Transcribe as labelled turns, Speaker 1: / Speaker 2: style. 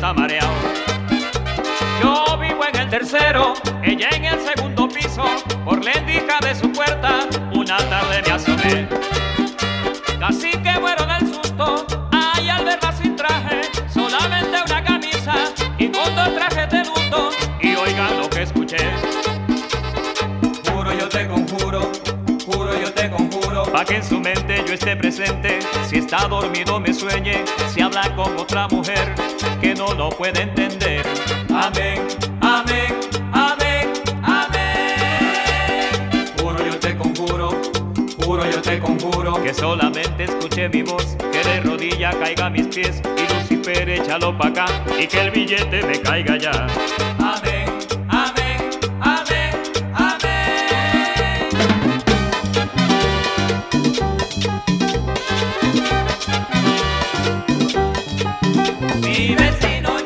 Speaker 1: está mareado. Yo vivo en el tercero, ella en el segundo piso. Por la endija de su puerta, una tarde me asomé. Casi que muero del susto, ay, al verla sin traje, solamente una camisa y con dos trajes de luto. Y oigan lo que escuché.
Speaker 2: Juro, yo te conjuro, juro, yo te conjuro,
Speaker 1: Pa' que en su mente yo esté presente, si está dormido me sueñe, si habla con otra mujer que no lo puede entender.
Speaker 2: amén, amén, amén, amén. Juro, yo te conjuro, juro, yo te conjuro,
Speaker 1: Que solamente escuche mi voz, que de rodilla caiga a mis pies y Lucifer échalo pa' acá y que el billete me caiga ya.
Speaker 2: amén, amén, amén, amén. Mi vecino